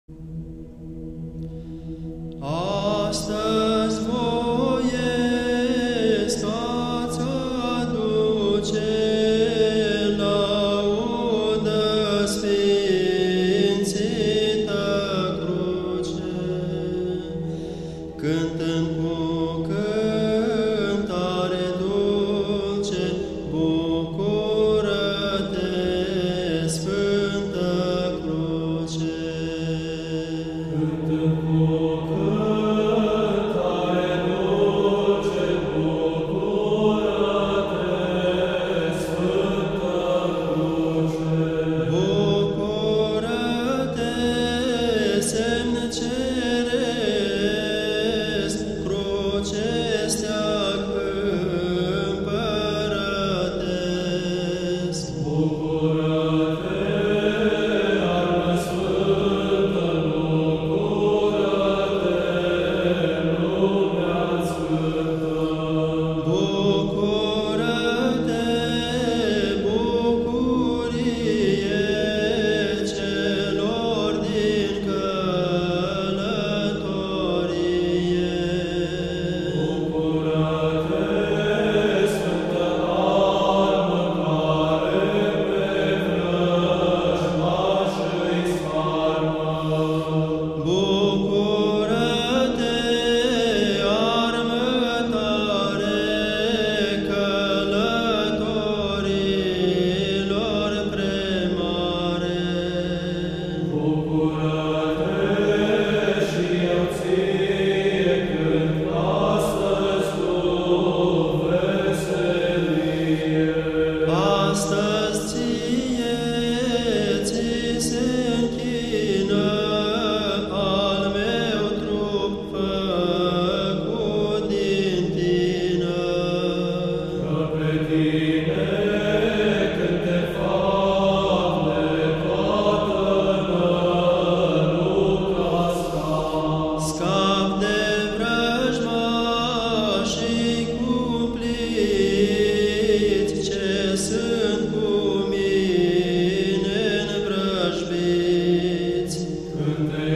Astăzi voiesc a-ți aduce laudă sfințită cruce, cântând cu cântare dulce, bucură-te, Sfântă Cruce. Ceresc, cruce steag împărătesc. Bucură-te, armă sfântă, bucură-te, lumea sfântă. Bucură-te, bucurie celor din călătorie. Bucură-te, sfântă armă care pe vrăjmași-i sfarmă. Bucură-te, armă tare călătorilor premare. Bucură-te și eu ție cânt astăzi cu veselie. Astăzi ție ți se închină al meu trup făcut din tină. Că pe tine când te fac de toată năluca scap. Scap de vrăjmașii cumpliți ce sunt cu mine învrăjbiți. Când te